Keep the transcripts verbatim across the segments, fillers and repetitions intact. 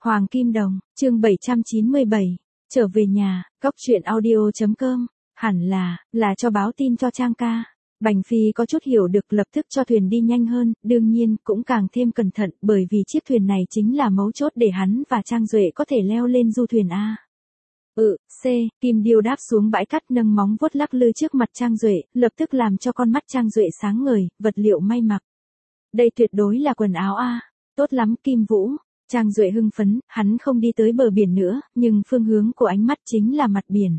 Hoàng Kim Đồng, chương bảy trăm chín mươi bảy, trở về nhà, góc truyện audio chấm com, hẳn là, là cho báo tin cho Trang ca. Bành Phi có chút hiểu được lập tức cho thuyền đi nhanh hơn, đương nhiên cũng càng thêm cẩn thận bởi vì chiếc thuyền này chính là mấu chốt để hắn và Trang Duệ có thể leo lên du thuyền A. Ừ, C, Kim Điêu đáp xuống bãi cát nâng móng vuốt lắc lư trước mặt Trang Duệ, lập tức làm cho con mắt Trang Duệ sáng ngời, vật liệu may mặc. Đây tuyệt đối là quần áo A, tốt lắm Kim Vũ. Trang Duệ hưng phấn, hắn không đi tới bờ biển nữa, nhưng phương hướng của ánh mắt chính là mặt biển.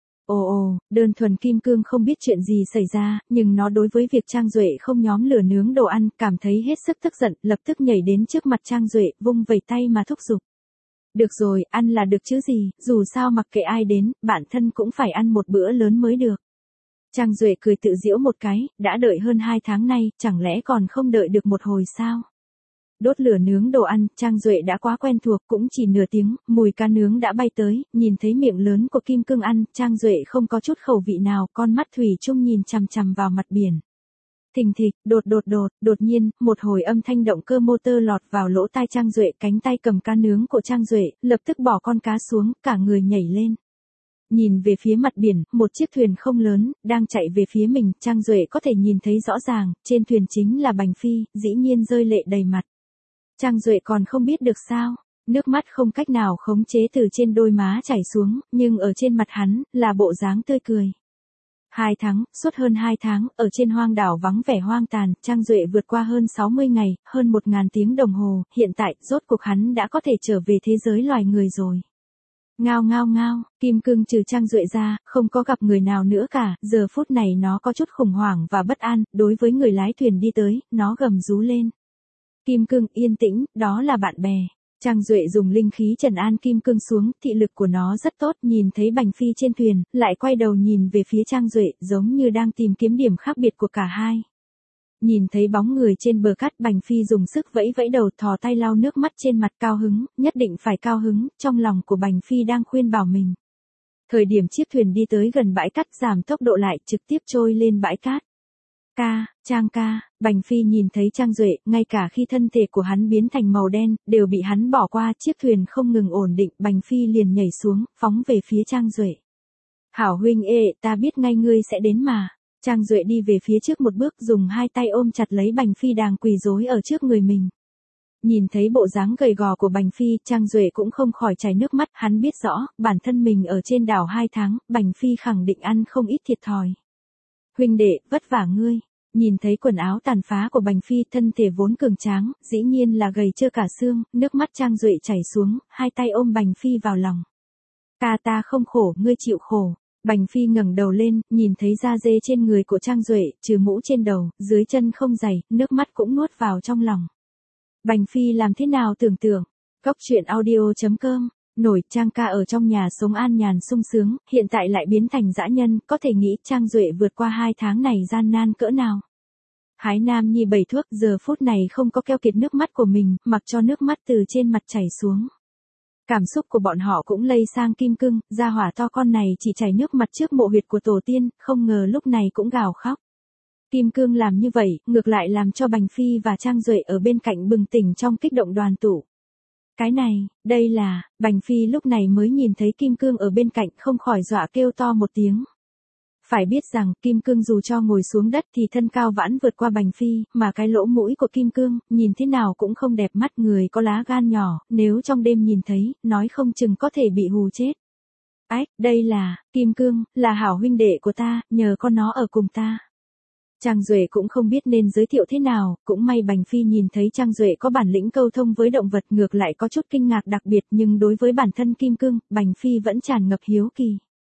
Ồ ồ, đơn thuần Kim Cương không biết chuyện gì xảy ra, nhưng nó đối với việc Trang Duệ không nhóm lửa nướng đồ ăn, cảm thấy hết sức tức giận, lập tức nhảy đến trước mặt Trang Duệ, vung vẩy tay mà thúc giục. Được rồi, ăn là được chứ gì, dù sao mặc kệ ai đến, bản thân cũng phải ăn một bữa lớn mới được. Trang Duệ cười tự giễu một cái, đã đợi hơn hai tháng nay, chẳng lẽ còn không đợi được một hồi sao? Đốt lửa nướng đồ ăn, Trang Duệ đã quá quen thuộc, cũng chỉ nửa tiếng, mùi cá nướng đã bay tới, nhìn thấy miệng lớn của Kim Cương ăn, Trang Duệ không có chút khẩu vị nào, con mắt thủy chung nhìn chằm chằm vào mặt biển. Thình thịch, đột đột đột, đột nhiên, một hồi âm thanh động cơ motor lọt vào lỗ tai Trang Duệ, cánh tay cầm cá nướng của Trang Duệ, lập tức bỏ con cá xuống, cả người nhảy lên. Nhìn về phía mặt biển, một chiếc thuyền không lớn, đang chạy về phía mình, Trang Duệ có thể nhìn thấy rõ ràng, trên thuyền chính là Bành Phi, dĩ nhiên rơi lệ đầy mặt. Trang Duệ còn không biết được sao, nước mắt không cách nào khống chế từ trên đôi má chảy xuống, nhưng ở trên mặt hắn, là bộ dáng tươi cười. Hai tháng, suốt hơn hai tháng, ở trên hoang đảo vắng vẻ hoang tàn, Trang Duệ vượt qua hơn sáu mươi ngày, hơn một ngàn tiếng đồng hồ, hiện tại, rốt cuộc hắn đã có thể trở về thế giới loài người rồi. Ngao ngao ngao, Kim Cương trừ Trang Duệ ra, không có gặp người nào nữa cả, giờ phút này nó có chút khủng hoảng và bất an, đối với người lái thuyền đi tới, nó gầm rú lên. Kim Cương yên tĩnh, đó là bạn bè. Trang Duệ dùng linh khí trần an Kim Cương xuống, thị lực của nó rất tốt, nhìn thấy Bành Phi trên thuyền, lại quay đầu nhìn về phía Trang Duệ, giống như đang tìm kiếm điểm khác biệt của cả hai. Nhìn thấy bóng người trên bờ cát, Bành Phi dùng sức vẫy vẫy đầu, thò tay lau nước mắt trên mặt, cao hứng, nhất định phải cao hứng, trong lòng của Bành Phi đang khuyên bảo mình. Thời điểm chiếc thuyền đi tới gần bãi cát, giảm tốc độ lại, trực tiếp trôi lên bãi cát. Ca, Trang ca, Bành Phi nhìn thấy Trang Duệ, ngay cả khi thân thể của hắn biến thành màu đen, đều bị hắn bỏ qua, chiếc thuyền không ngừng ổn định, Bành Phi liền nhảy xuống, phóng về phía Trang Duệ. Hảo huynh ê, ta biết ngay ngươi sẽ đến mà. Trang Duệ đi về phía trước một bước, dùng hai tay ôm chặt lấy Bành Phi đang quỳ rối ở trước người mình. Nhìn thấy bộ dáng gầy gò của Bành Phi, Trang Duệ cũng không khỏi chảy nước mắt, hắn biết rõ, bản thân mình ở trên đảo hai tháng, Bành Phi khẳng định ăn không ít thiệt thòi. Huynh đệ, vất vả ngươi. Nhìn thấy quần áo tàn phá của Bành Phi, thân thể vốn cường tráng, dĩ nhiên là gầy trơ cả xương, nước mắt Trang Duệ chảy xuống, hai tay ôm Bành Phi vào lòng. Ca ta không khổ, ngươi chịu khổ. Bành Phi ngẩng đầu lên, nhìn thấy da dê trên người của Trang Duệ, trừ mũ trên đầu, dưới chân không giày, nước mắt cũng nuốt vào trong lòng. Bành Phi làm thế nào tưởng tượng? Góc truyện audio chấm com. Nổi, Trang ca ở trong nhà sống an nhàn sung sướng, hiện tại lại biến thành dã nhân, có thể nghĩ Trang Duệ vượt qua hai tháng này gian nan cỡ nào. Hái nam nhi bảy thuốc, giờ phút này không có keo kiệt nước mắt của mình, mặc cho nước mắt từ trên mặt chảy xuống. Cảm xúc của bọn họ cũng lây sang Kim Cương, gia hỏa to con này chỉ chảy nước mặt trước mộ huyệt của tổ tiên, không ngờ lúc này cũng gào khóc. Kim Cương làm như vậy, ngược lại làm cho Bành Phi và Trang Duệ ở bên cạnh bừng tỉnh trong kích động đoàn tụ. Cái này, đây là, Bành Phi lúc này mới nhìn thấy Kim Cương ở bên cạnh, không khỏi dọa kêu to một tiếng. Phải biết rằng, Kim Cương dù cho ngồi xuống đất thì thân cao vãn vượt qua Bành Phi, mà cái lỗ mũi của Kim Cương, nhìn thế nào cũng không đẹp mắt, người có lá gan nhỏ, nếu trong đêm nhìn thấy, nói không chừng có thể bị hù chết. Ách, đây là, Kim Cương, là hảo huynh đệ của ta, nhờ con nó ở cùng ta. Trang Duệ cũng không biết nên giới thiệu thế nào, cũng may Bành Phi nhìn thấy Trang Duệ có bản lĩnh câu thông với động vật, ngược lại có chút kinh ngạc đặc biệt, nhưng đối với bản thân Kim Cương, Bành Phi vẫn tràn ngập hiếu kỳ.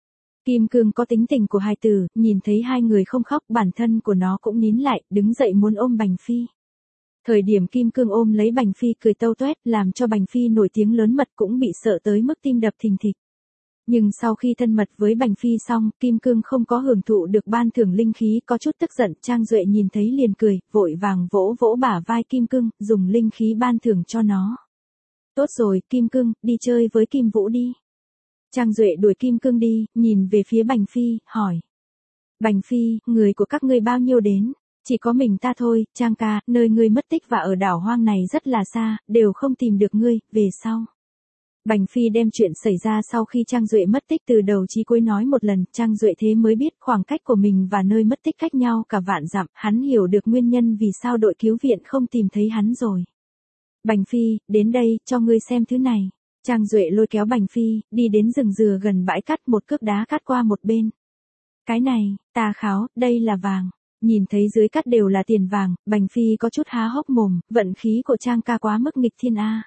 Kim Cương có tính tình của hài tử, nhìn thấy hai người không khóc, bản thân của nó cũng nín lại, đứng dậy muốn ôm Bành Phi. Thời điểm Kim Cương ôm lấy Bành Phi cười tâu toét, làm cho Bành Phi nổi tiếng lớn mật, cũng bị sợ tới mức tim đập thình thịch. Nhưng sau khi thân mật với Bành Phi xong, Kim Cương không có hưởng thụ được ban thưởng linh khí, có chút tức giận, Trang Duệ nhìn thấy liền cười, vội vàng vỗ vỗ bả vai Kim Cương, dùng linh khí ban thưởng cho nó. Tốt rồi, Kim Cương, đi chơi với Kim Vũ đi. Trang Duệ đuổi Kim Cương đi, nhìn về phía Bành Phi, hỏi. Bành Phi, người của các ngươi bao nhiêu đến? Chỉ có mình ta thôi, Trang ca, nơi ngươi mất tích và ở đảo hoang này rất là xa, đều không tìm được ngươi, về sau. Bành Phi đem chuyện xảy ra sau khi Trang Duệ mất tích từ đầu chí cuối nói một lần, Trang Duệ thế mới biết khoảng cách của mình và nơi mất tích cách nhau cả vạn dặm, hắn hiểu được nguyên nhân vì sao đội cứu viện không tìm thấy hắn rồi. Bành Phi, đến đây, cho ngươi xem thứ này. Trang Duệ lôi kéo Bành Phi, đi đến rừng dừa gần bãi cát, một cước đá cát qua một bên. Cái này, ta kháo, đây là vàng. Nhìn thấy dưới cát đều là tiền vàng, Bành Phi có chút há hốc mồm, vận khí của Trang ca quá mức nghịch thiên a.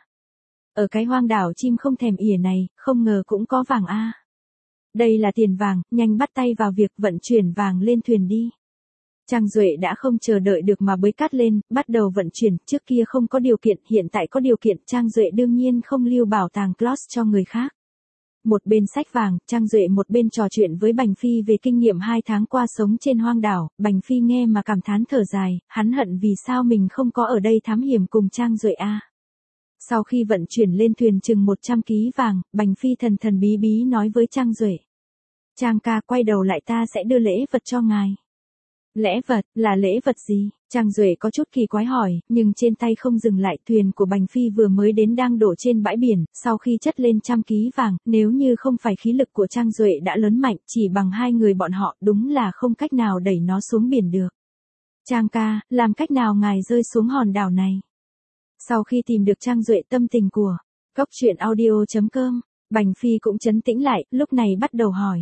Ở cái hoang đảo chim không thèm ỉa này, không ngờ cũng có vàng a. Đây là tiền vàng, nhanh bắt tay vào việc vận chuyển vàng lên thuyền đi. Trang Duệ đã không chờ đợi được mà bới cát lên, bắt đầu vận chuyển, trước kia không có điều kiện, hiện tại có điều kiện, Trang Duệ đương nhiên không lưu bảo tàng Closs cho người khác. Một bên sách vàng, Trang Duệ một bên trò chuyện với Bành Phi về kinh nghiệm hai tháng qua sống trên hoang đảo, Bành Phi nghe mà cảm thán thở dài, hắn hận vì sao mình không có ở đây thám hiểm cùng Trang Duệ a. Sau khi vận chuyển lên thuyền chừng một trăm ký vàng, Bành Phi thần thần bí bí nói với Trang Duệ. Trang ca, quay đầu lại ta sẽ đưa lễ vật cho ngài. Lễ vật, là lễ vật gì? Trang Duệ có chút kỳ quái hỏi, nhưng trên tay không dừng lại, thuyền của Bành Phi vừa mới đến đang đổ trên bãi biển, sau khi chất lên trăm ký vàng, nếu như không phải khí lực của Trang Duệ đã lớn mạnh, chỉ bằng hai người bọn họ, đúng là không cách nào đẩy nó xuống biển được. Trang ca, làm cách nào ngài rơi xuống hòn đảo này? Sau khi tìm được Trang Duệ tâm tình của Cóc Truyện Audio chấm com, Bành Phi cũng trấn tĩnh lại, lúc này bắt đầu hỏi.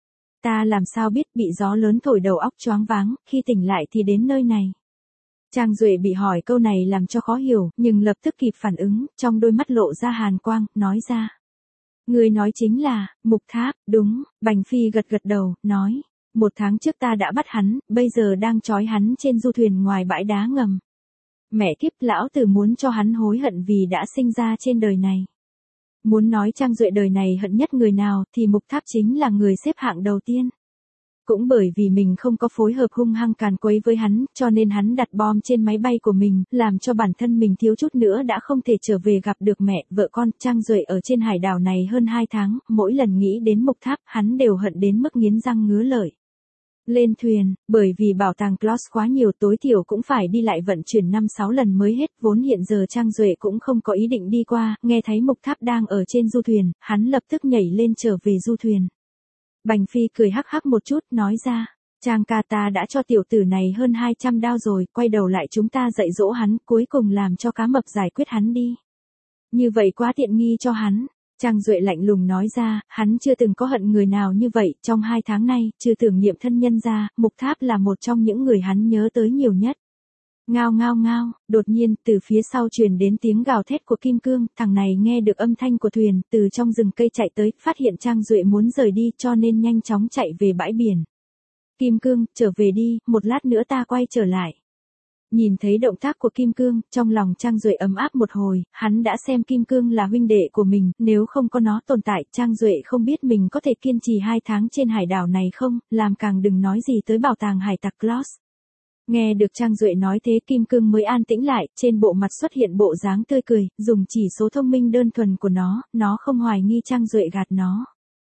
Ta làm sao biết, bị gió lớn thổi đầu óc choáng váng, khi tỉnh lại thì đến nơi này. Trang Duệ bị hỏi câu này làm cho khó hiểu, nhưng lập tức kịp phản ứng, trong đôi mắt lộ ra hàn quang, nói ra. Người nói chính là, Mục Tháp, đúng, Bành Phi gật gật đầu, nói. Một tháng trước ta đã bắt hắn, bây giờ đang trói hắn trên du thuyền ngoài bãi đá ngầm. Mẹ kiếp, lão tử muốn cho hắn hối hận vì đã sinh ra trên đời này. Muốn nói Trang Duệ đời này hận nhất người nào thì Mục Tháp chính là người xếp hạng đầu tiên. Cũng bởi vì mình không có phối hợp hung hăng càn quấy với hắn, cho nên hắn đặt bom trên máy bay của mình, làm cho bản thân mình thiếu chút nữa đã không thể trở về gặp được mẹ, vợ con. Trang Duệ ở trên hải đảo này hơn hai tháng, mỗi lần nghĩ đến Mục Tháp, hắn đều hận đến mức nghiến răng ngứa lợi. Lên thuyền, bởi vì bảo tàng Closs quá nhiều, tối thiểu cũng phải đi lại vận chuyển năm sáu lần mới hết, vốn hiện giờ Trang Duệ cũng không có ý định đi qua, nghe thấy Mục Tháp đang ở trên du thuyền, hắn lập tức nhảy lên trở về du thuyền. Bành Phi cười hắc hắc một chút, nói ra, Trang ca, ta đã cho tiểu tử này hơn hai trăm đao rồi, quay đầu lại chúng ta dạy dỗ hắn, cuối cùng làm cho cá mập giải quyết hắn đi. Như vậy quá tiện nghi cho hắn. Trang Duệ lạnh lùng nói ra, hắn chưa từng có hận người nào như vậy, trong hai tháng nay, trừ tưởng niệm thân nhân ra, Mục Tháp là một trong những người hắn nhớ tới nhiều nhất. Ngao ngao ngao, đột nhiên, từ phía sau truyền đến tiếng gào thét của Kim Cương, thằng này nghe được âm thanh của thuyền, từ trong rừng cây chạy tới, phát hiện Trang Duệ muốn rời đi, cho nên nhanh chóng chạy về bãi biển. Kim Cương, trở về đi, một lát nữa ta quay trở lại. Nhìn thấy động tác của Kim Cương, trong lòng Trang Duệ ấm áp một hồi, hắn đã xem Kim Cương là huynh đệ của mình, nếu không có nó tồn tại, Trang Duệ không biết mình có thể kiên trì hai tháng trên hải đảo này không, làm càng đừng nói gì tới bảo tàng hải tặc Closs. Nghe được Trang Duệ nói thế, Kim Cương mới an tĩnh lại, trên bộ mặt xuất hiện bộ dáng tươi cười, dùng chỉ số thông minh đơn thuần của nó, nó không hoài nghi Trang Duệ gạt nó.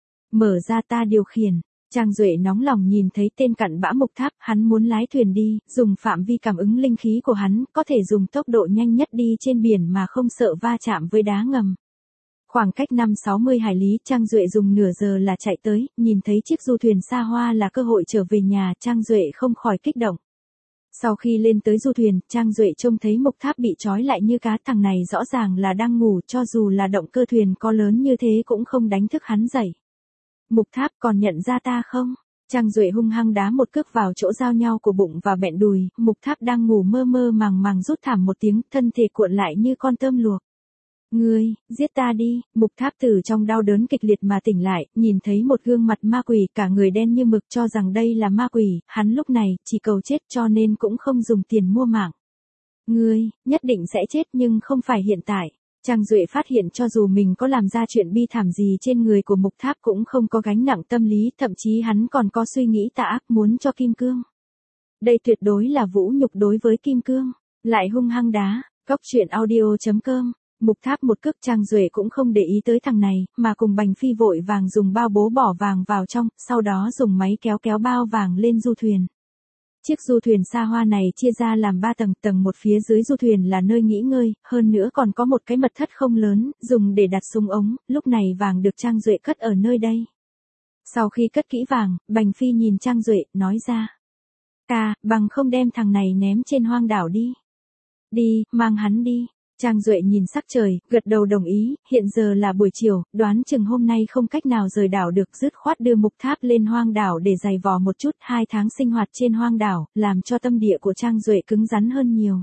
Mở ra ta điều khiển. Trang Duệ nóng lòng nhìn thấy tên cặn bã Mục Tháp, hắn muốn lái thuyền đi, dùng phạm vi cảm ứng linh khí của hắn, có thể dùng tốc độ nhanh nhất đi trên biển mà không sợ va chạm với đá ngầm. Khoảng cách năm sáu mươi hải lý, Trang Duệ dùng nửa giờ là chạy tới, nhìn thấy chiếc du thuyền xa hoa là cơ hội trở về nhà, Trang Duệ không khỏi kích động. Sau khi lên tới du thuyền, Trang Duệ trông thấy Mục Tháp bị trói lại như cá, thằng này rõ ràng là đang ngủ, cho dù là động cơ thuyền có lớn như thế cũng không đánh thức hắn dậy. Mục Tháp, còn nhận ra ta không? Trang Duệ hung hăng đá một cước vào chỗ giao nhau của bụng và bẹn đùi, Mục Tháp đang ngủ mơ mơ màng màng rút thảm một tiếng, thân thể cuộn lại như con tôm luộc. Ngươi, giết ta đi. Mục Tháp từ trong đau đớn kịch liệt mà tỉnh lại, nhìn thấy một gương mặt ma quỷ, cả người đen như mực, cho rằng đây là ma quỷ, hắn lúc này chỉ cầu chết cho nên cũng không dùng tiền mua mạng. Ngươi, nhất định sẽ chết nhưng không phải hiện tại. Trang Duệ phát hiện cho dù mình có làm ra chuyện bi thảm gì trên người của Mục Tháp cũng không có gánh nặng tâm lý, thậm chí hắn còn có suy nghĩ tà ác muốn cho Kim Cương. Đây tuyệt đối là vũ nhục đối với Kim Cương. Lại hung hăng đá. Cóc Truyện Audio chấm com. Mục Tháp một cước, Trang Duệ cũng không để ý tới thằng này, mà cùng Bành Phi vội vàng dùng bao bố bỏ vàng vào trong, sau đó dùng máy kéo kéo bao vàng lên du thuyền. Chiếc du thuyền xa hoa này chia ra làm ba tầng, tầng một phía dưới du thuyền là nơi nghỉ ngơi, hơn nữa còn có một cái mật thất không lớn, dùng để đặt súng ống, lúc này vàng được Trang Duệ cất ở nơi đây. Sau khi cất kỹ vàng, Bành Phi nhìn Trang Duệ, nói ra. Ca, bằng không đem thằng này ném trên hoang đảo đi. Đi, mang hắn đi. Trang Duệ nhìn sắc trời, gật đầu đồng ý, hiện giờ là buổi chiều, đoán chừng hôm nay không cách nào rời đảo được, dứt khoát đưa Mục Tháp lên hoang đảo để giày vò một chút, hai tháng sinh hoạt trên hoang đảo, làm cho tâm địa của Trang Duệ cứng rắn hơn nhiều.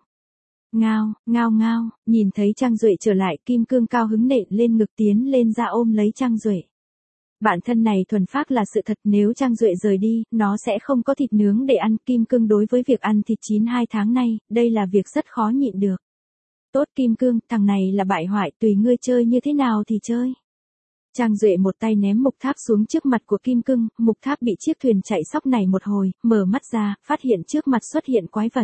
Ngao, ngao ngao, nhìn thấy Trang Duệ trở lại, Kim Cương cao hứng nện lên ngực tiến lên ra ôm lấy Trang Duệ. Bản thân này thuần phác là sự thật, nếu Trang Duệ rời đi, nó sẽ không có thịt nướng để ăn. Kim Cương đối với việc ăn thịt chín hai tháng nay, đây là việc rất khó nhịn được. Tốt Kim Cương, thằng này là bại hoại, tùy ngươi chơi như thế nào thì chơi. Trang Duệ một tay ném Mục Tháp xuống trước mặt của Kim Cương, Mục Tháp bị chiếc thuyền chạy sóc này một hồi, mở mắt ra, phát hiện trước mặt xuất hiện quái vật.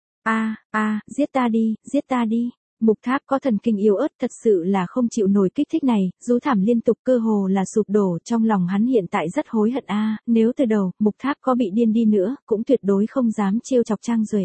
A, a, giết ta đi, giết ta đi. Mục Tháp có thần kinh yếu ớt, thật sự là không chịu nổi kích thích này, rú thảm liên tục, cơ hồ là sụp đổ, trong lòng hắn hiện tại rất hối hận a, nếu từ đầu, Mục Tháp có bị điên đi nữa, cũng tuyệt đối không dám trêu chọc Trang Duệ.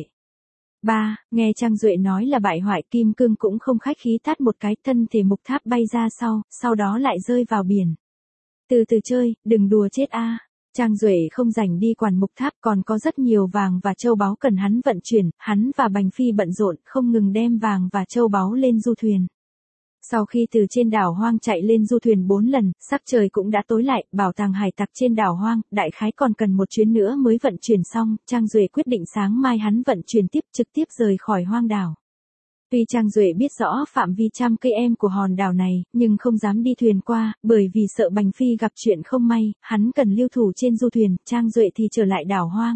Ba, nghe Trang Duệ nói là bại hoại, Kim Cương cũng không khách khí tát một cái, thân thể Mục Tháp bay ra sau, sau đó lại rơi vào biển. Từ từ chơi, đừng đùa chết a. Trang Duệ không rảnh đi quản Mục Tháp, còn có rất nhiều vàng và châu báu cần hắn vận chuyển, hắn và Bành Phi bận rộn, không ngừng đem vàng và châu báu lên du thuyền. Sau khi từ trên đảo hoang chạy lên du thuyền bốn lần, sắc trời cũng đã tối lại, bảo tàng hải tặc trên đảo hoang, đại khái còn cần một chuyến nữa mới vận chuyển xong, Trang Duệ quyết định sáng mai hắn vận chuyển tiếp, trực tiếp rời khỏi hoang đảo. Tuy Trang Duệ biết rõ phạm vi trăm cây em của hòn đảo này, nhưng không dám đi thuyền qua, bởi vì sợ Bành Phi gặp chuyện không may, hắn cần lưu thủ trên du thuyền, Trang Duệ thì trở lại đảo hoang.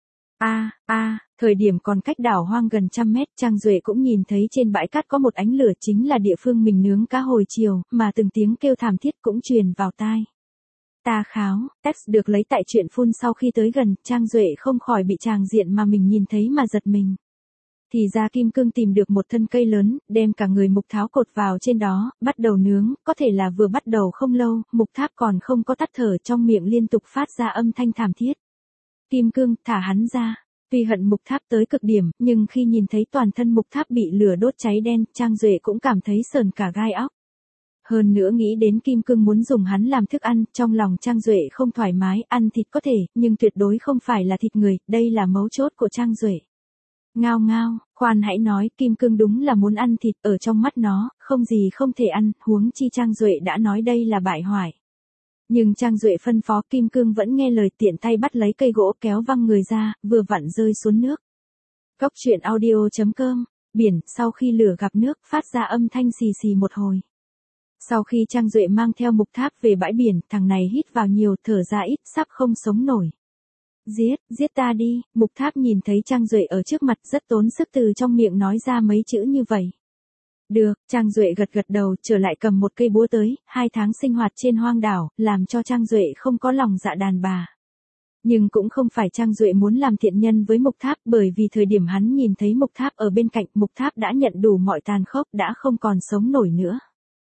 A, a, thời điểm còn cách đảo hoang gần trăm mét, Trang Duệ cũng nhìn thấy trên bãi cát có một ánh lửa, chính là địa phương mình nướng cá hồi chiều, mà từng tiếng kêu thảm thiết cũng truyền vào tai. Ta kháo, text được lấy tại truyện phun sau khi tới gần, Trang Duệ không khỏi bị tràng diện mà mình nhìn thấy mà giật mình. Thì ra Kim Cương tìm được một thân cây lớn, đem cả người Mục Tháo cột vào trên đó, bắt đầu nướng, có thể là vừa bắt đầu không lâu, Mục Tháp còn không có tắt thở, trong miệng liên tục phát ra âm thanh thảm thiết. Kim Cương, thả hắn ra. Tuy hận Mục Tháp tới cực điểm, nhưng khi nhìn thấy toàn thân Mục Tháp bị lửa đốt cháy đen, Trang Duệ cũng cảm thấy sờn cả gai óc. Hơn nữa nghĩ đến Kim Cương muốn dùng hắn làm thức ăn, trong lòng Trang Duệ không thoải mái, ăn thịt có thể, nhưng tuyệt đối không phải là thịt người, đây là mấu chốt của Trang Duệ. Ngao ngao, khoan hãy nói, Kim Cương đúng là muốn ăn thịt, ở trong mắt nó, không gì không thể ăn, huống chi Trang Duệ đã nói đây là bại hoại. Nhưng Trang Duệ phân phó, Kim Cương vẫn nghe lời, tiện tay bắt lấy cây gỗ kéo văng người ra, vừa vặn rơi xuống nước. Góc truyện audio chấm com, biển, sau khi lửa gặp nước, phát ra âm thanh xì xì một hồi. Sau khi Trang Duệ mang theo Mục Tháp về bãi biển, thằng này hít vào nhiều, thở ra ít, sắp không sống nổi. Giết, giết ta đi, Mục Tháp nhìn thấy Trang Duệ ở trước mặt, rất tốn sức từ trong miệng nói ra mấy chữ như vậy. Được, Trang Duệ gật gật đầu, trở lại cầm một cây búa tới, hai tháng sinh hoạt trên hoang đảo, làm cho Trang Duệ không có lòng dạ đàn bà. Nhưng cũng không phải Trang Duệ muốn làm thiện nhân với Mục Tháp, bởi vì thời điểm hắn nhìn thấy Mục Tháp ở bên cạnh, Mục Tháp đã nhận đủ mọi tàn khốc, đã không còn sống nổi nữa.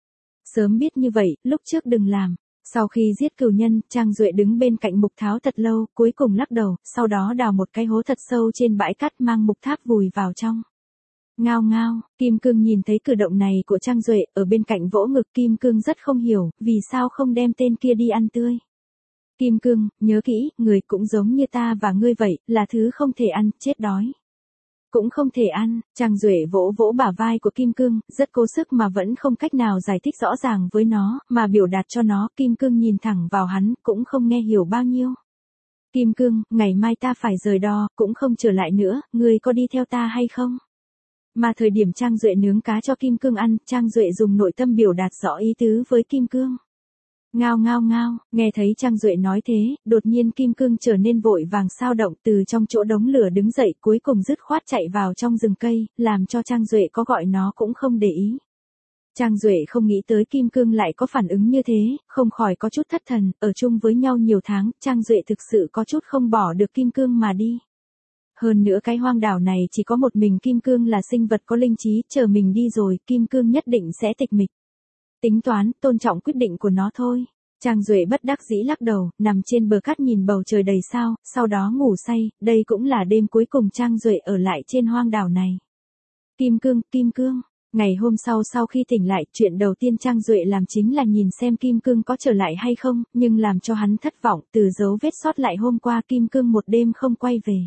Sớm biết như vậy, lúc trước đừng làm. Sau khi giết cừu nhân, Trang Duệ đứng bên cạnh Mục Tháo thật lâu, cuối cùng lắc đầu, sau đó đào một cái hố thật sâu trên bãi cát mang Mục Tháp vùi vào trong. Ngao ngao, Kim Cương nhìn thấy cử động này của Trang Duệ, ở bên cạnh vỗ ngực. Kim Cương rất không hiểu, vì sao không đem tên kia đi ăn tươi. Kim Cương, nhớ kỹ, người cũng giống như ta và ngươi vậy, là thứ không thể ăn, chết đói. Cũng không thể ăn, Trang Duệ vỗ vỗ bả vai của Kim Cương, rất cố sức mà vẫn không cách nào giải thích rõ ràng với nó, mà biểu đạt cho nó. Kim Cương nhìn thẳng vào hắn, cũng không nghe hiểu bao nhiêu. Kim Cương, ngày mai ta phải rời đò, cũng không trở lại nữa, ngươi có đi theo ta hay không? Mà thời điểm Trang Duệ nướng cá cho Kim Cương ăn, Trang Duệ dùng nội tâm biểu đạt rõ ý tứ với Kim Cương. Ngao ngao ngao, nghe thấy Trang Duệ nói thế, đột nhiên Kim Cương trở nên vội vàng sao động, từ trong chỗ đống lửa đứng dậy, cuối cùng dứt khoát chạy vào trong rừng cây, làm cho Trang Duệ có gọi nó cũng không để ý. Trang Duệ không nghĩ tới Kim Cương lại có phản ứng như thế, không khỏi có chút thất thần, ở chung với nhau nhiều tháng, Trang Duệ thực sự có chút không bỏ được Kim Cương mà đi. Hơn nữa cái hoang đảo này chỉ có một mình Kim Cương là sinh vật có linh trí, chờ mình đi rồi, Kim Cương nhất định sẽ tịch mịch. Tính toán, tôn trọng quyết định của nó thôi. Trang Duệ bất đắc dĩ lắc đầu, nằm trên bờ cát nhìn bầu trời đầy sao, sau đó ngủ say, đây cũng là đêm cuối cùng Trang Duệ ở lại trên hoang đảo này. Kim cương, kim cương. Ngày hôm sau sau khi tỉnh lại, chuyện đầu tiên Trang Duệ làm chính là nhìn xem kim cương có trở lại hay không, nhưng làm cho hắn thất vọng, từ dấu vết sót lại hôm qua kim cương một đêm không quay về.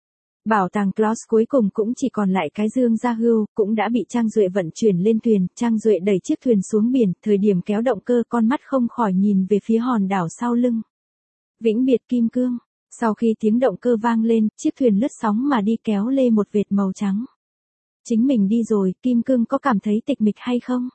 Bảo tàng Klaus cuối cùng cũng chỉ còn lại cái dương gia hưu, cũng đã bị Trang Duệ vận chuyển lên thuyền, Trang Duệ đẩy chiếc thuyền xuống biển, thời điểm kéo động cơ con mắt không khỏi nhìn về phía hòn đảo sau lưng. Vĩnh biệt kim cương, sau khi tiếng động cơ vang lên, chiếc thuyền lướt sóng mà đi kéo lê một vệt màu trắng. Chính mình đi rồi, kim cương có cảm thấy tịch mịch hay không?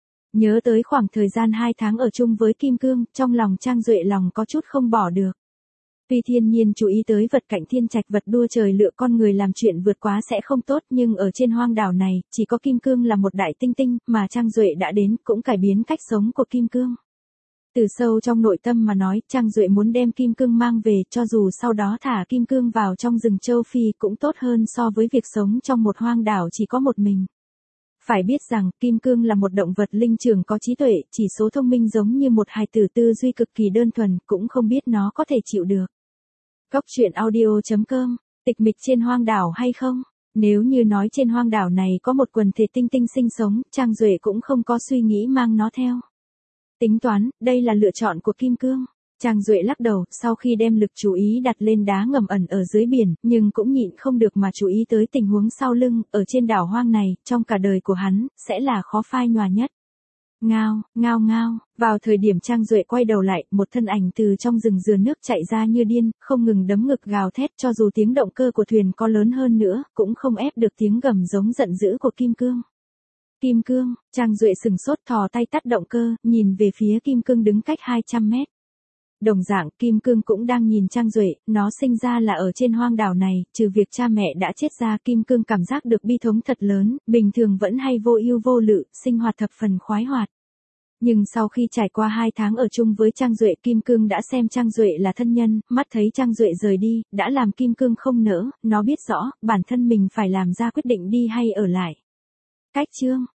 Nhớ tới khoảng thời gian hai tháng ở chung với kim cương, trong lòng Trang Duệ lòng có chút không bỏ được. Tuy thiên nhiên chú ý tới vật cạnh thiên trạch vật đua trời lựa con người làm chuyện vượt quá sẽ không tốt, nhưng ở trên hoang đảo này, chỉ có kim cương là một đại tinh tinh, mà Trang Duệ đã đến cũng cải biến cách sống của kim cương. Từ sâu trong nội tâm mà nói, Trang Duệ muốn đem kim cương mang về, cho dù sau đó thả kim cương vào trong rừng châu Phi cũng tốt hơn so với việc sống trong một hoang đảo chỉ có một mình. Phải biết rằng, kim cương là một động vật linh trưởng có trí tuệ, chỉ số thông minh giống như một hài tử tư duy cực kỳ đơn thuần, cũng không biết nó có thể chịu được. Góc truyện audio chấm com, tịch mịch trên hoang đảo hay không? Nếu như nói trên hoang đảo này có một quần thể tinh tinh sinh sống, Trang Duệ cũng không có suy nghĩ mang nó theo. Tính toán, đây là lựa chọn của kim cương. Trang Duệ lắc đầu, sau khi đem lực chú ý đặt lên đá ngầm ẩn ở dưới biển, nhưng cũng nhịn không được mà chú ý tới tình huống sau lưng, ở trên đảo hoang này, trong cả đời của hắn, sẽ là khó phai nhòa nhất. Ngao, ngao ngao, vào thời điểm Trang Duệ quay đầu lại, một thân ảnh từ trong rừng dừa nước chạy ra như điên, không ngừng đấm ngực gào thét, cho dù tiếng động cơ của thuyền có lớn hơn nữa, cũng không ép được tiếng gầm giống giận dữ của kim cương. Kim cương, Trang Duệ sừng sốt thò tay tắt động cơ, nhìn về phía kim cương đứng cách hai trăm mét. Đồng dạng, kim cương cũng đang nhìn Trang Duệ, nó sinh ra là ở trên hoang đảo này, trừ việc cha mẹ đã chết ra, kim cương cảm giác được bi thống thật lớn, bình thường vẫn hay vô ưu vô lự, sinh hoạt thập phần khoái hoạt. Nhưng sau khi trải qua hai tháng ở chung với Trang Duệ, kim cương đã xem Trang Duệ là thân nhân, mắt thấy Trang Duệ rời đi, đã làm kim cương không nỡ, nó biết rõ, bản thân mình phải làm ra quyết định đi hay ở lại. Cách chương